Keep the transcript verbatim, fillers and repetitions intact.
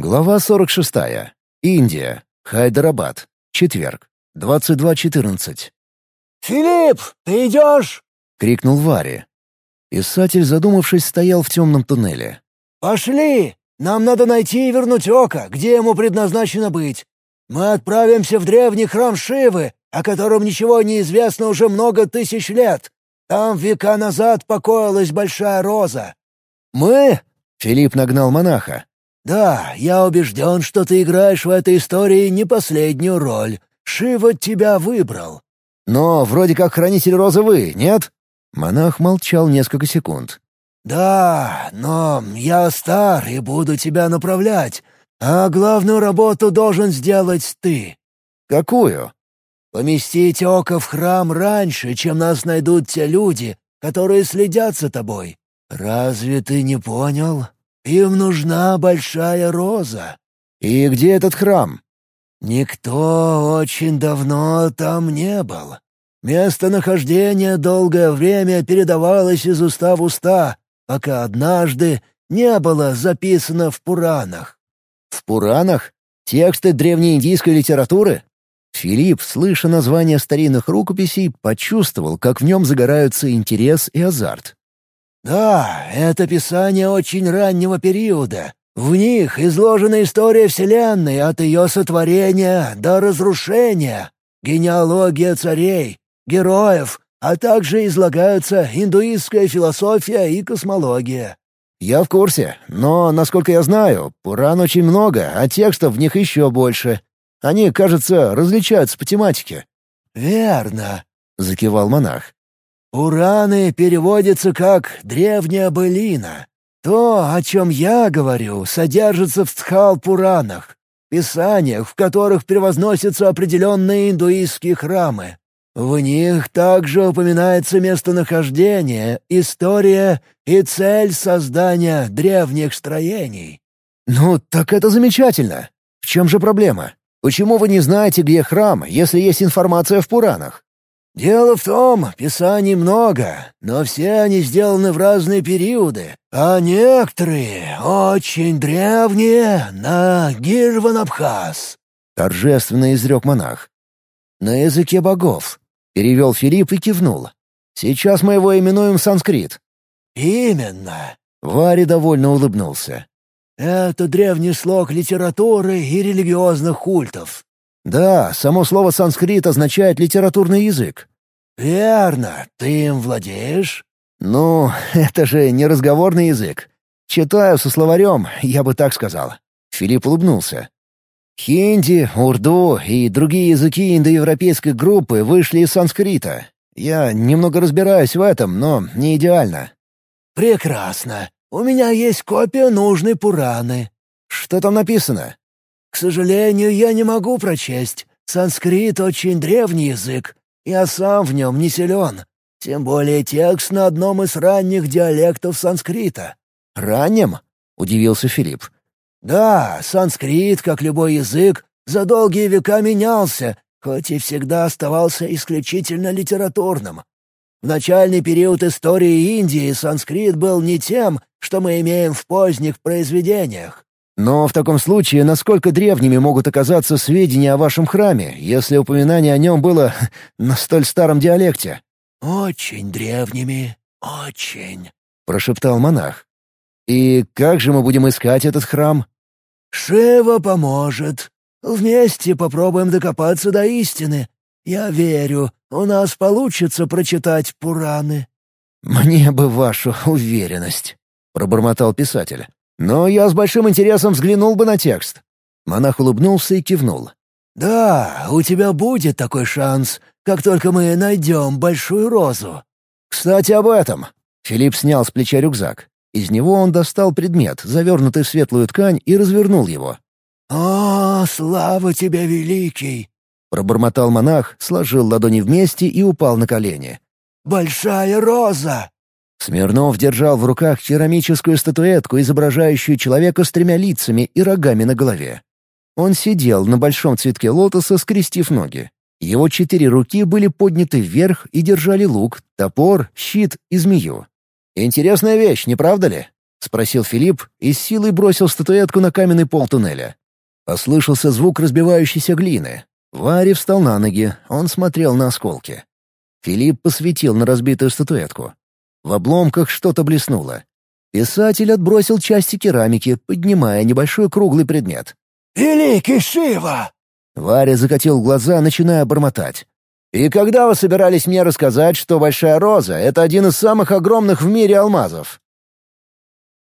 Глава сорок шестая. Индия. Хайдарабад. Четверг. двадцать два четырнадцать. «Филипп, ты идешь?» — крикнул Вари. Писатель, задумавшись, стоял в темном туннеле. «Пошли! Нам надо найти и вернуть Ока, где ему предназначено быть. Мы отправимся в древний храм Шивы, о котором ничего не известно уже много тысяч лет. Там века назад покоилась Большая Роза». «Мы?» — Филипп нагнал монаха. «Да, я убежден, что ты играешь в этой истории не последнюю роль. Шива тебя выбрал». «Но вроде как хранитель розы вы, нет?» Монах молчал несколько секунд. «Да, но я стар и буду тебя направлять, а главную работу должен сделать ты». «Какую?» «Поместить Ока в храм раньше, чем нас найдут те люди, которые следят за тобой. Разве ты не понял? Им нужна Большая Роза». «И где этот храм?» «Никто очень давно там не был. Местонахождение долгое время передавалось из уста в уста, пока однажды не было записано в Пуранах». «В Пуранах? Тексты древнеиндийской литературы?» Филипп, слыша названия старинных рукописей, почувствовал, как в нем загораются интерес и азарт. «Да, это писание очень раннего периода. В них изложена история Вселенной от ее сотворения до разрушения, генеалогия царей, героев, а также излагаются индуистская философия и космология». «Я в курсе, но, насколько я знаю, Пуран очень много, а текстов в них еще больше. Они, кажется, различаются по тематике». «Верно», — закивал монах. «Пураны переводятся как «древняя былина». То, о чем я говорю, содержится в Стхал-Пуранах, писаниях, в которых превозносятся определенные индуистские храмы. В них также упоминается местонахождение, история и цель создания древних строений». «Ну, так это замечательно. В чем же проблема? Почему вы не знаете, где храм, если есть информация в Пуранах?» «Дело в том, писаний много, но все они сделаны в разные периоды, а некоторые, очень древние, на Гирванабхас», — торжественно изрек монах. «На языке богов», — перевел Филипп и кивнул. «Сейчас мы его именуем санскрит». «Именно». Вари довольно улыбнулся. «Это древний слог литературы и религиозных культов». «Да, само слово санскрит означает литературный язык». «Верно. Ты им владеешь?» «Ну, это же не разговорный язык. Читаю со словарем, я бы так сказал». Филипп улыбнулся. «Хинди, урду и другие языки индоевропейской группы вышли из санскрита. Я немного разбираюсь в этом, но не идеально». «Прекрасно. У меня есть копия нужной Пураны». «Что там написано?» «К сожалению, я не могу прочесть. Санскрит — очень древний язык. Я сам в нем не силен. Тем более текст на одном из ранних диалектов санскрита». «Раннем?» — удивился Филипп. «Да, санскрит, как любой язык, за долгие века менялся, хоть и всегда оставался исключительно литературным. В начальный период истории Индии санскрит был не тем, что мы имеем в поздних произведениях». «Но в таком случае, насколько древними могут оказаться сведения о вашем храме, если упоминание о нем было на столь старом диалекте?» «Очень древними, очень», — прошептал монах. «И как же мы будем искать этот храм?» «Шива поможет. Вместе попробуем докопаться до истины. Я верю, у нас получится прочитать Пураны». «Мне бы вашу уверенность», — пробормотал писатель. «Но я с большим интересом взглянул бы на текст». Монах улыбнулся и кивнул. «Да, у тебя будет такой шанс, как только мы найдем Большую Розу». «Кстати, об этом». Филипп снял с плеча рюкзак. Из него он достал предмет, завернутый в светлую ткань, и развернул его. «О, слава тебе, великий!» — пробормотал монах, сложил ладони вместе и упал на колени. «Большая Роза!» Смирнов держал в руках керамическую статуэтку, изображающую человека с тремя лицами и рогами на голове. Он сидел на большом цветке лотоса, скрестив ноги. Его четыре руки были подняты вверх и держали лук, топор, щит и змею. «Интересная вещь, не правда ли?» — спросил Филипп и с силой бросил статуэтку на каменный пол туннеля. Послышался звук разбивающейся глины. Варя встал на ноги, он смотрел на осколки. Филипп посветил на разбитую статуэтку. В обломках что-то блеснуло. Писатель отбросил части керамики, поднимая небольшой круглый предмет. «Великий Шива!» Варя закатил глаза, начиная бормотать. «И когда вы собирались мне рассказать, что Большая Роза — это один из самых огромных в мире алмазов?»